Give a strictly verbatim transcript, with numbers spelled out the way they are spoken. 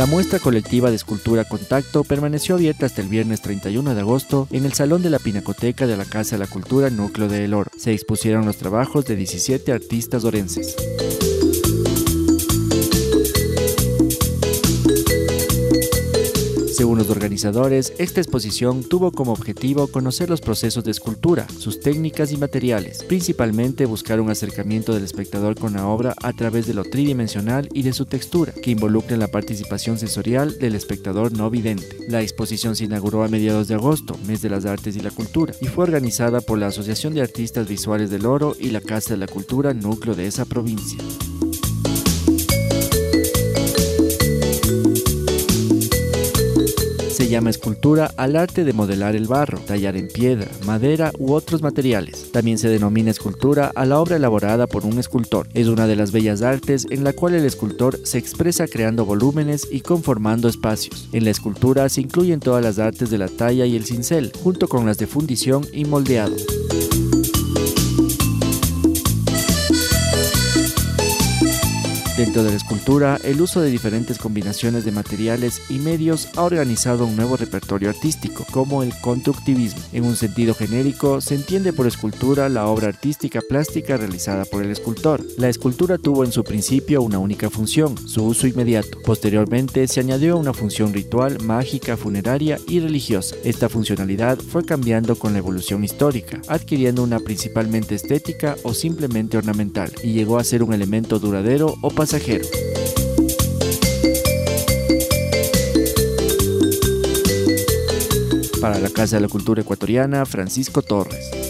La muestra colectiva de escultura Contacto permaneció abierta hasta el viernes treinta y uno de agosto en el Salón de la Pinacoteca de la Casa de la Cultura Núcleo de El Oro. Se expusieron los trabajos de diecisiete artistas orenses. Según los organizadores, esta exposición tuvo como objetivo conocer los procesos de escultura, sus técnicas y materiales. Principalmente buscar un acercamiento del espectador con la obra a través de lo tridimensional y de su textura, que involucra la participación sensorial del espectador no vidente. La exposición se inauguró a mediados de agosto, mes de las artes y la cultura, y fue organizada por la Asociación de Artistas Visuales del Oro y la Casa de la Cultura Núcleo de esa provincia. Se llama escultura al arte de modelar el barro, tallar en piedra, madera u otros materiales. También se denomina escultura a la obra elaborada por un escultor. Es una de las bellas artes en la cual el escultor se expresa creando volúmenes y conformando espacios. En la escultura se incluyen todas las artes de la talla y el cincel, junto con las de fundición y moldeado. Dentro de la escultura, el uso de diferentes combinaciones de materiales y medios ha organizado un nuevo repertorio artístico, como el constructivismo. En un sentido genérico, se entiende por escultura la obra artística plástica realizada por el escultor. La escultura tuvo en su principio una única función, su uso inmediato. Posteriormente, se añadió una función ritual, mágica, funeraria y religiosa. Esta funcionalidad fue cambiando con la evolución histórica, adquiriendo una principalmente estética o simplemente ornamental, y llegó a ser un elemento duradero o pasajero. Para la Casa de la Cultura Ecuatoriana, Francisco Torres.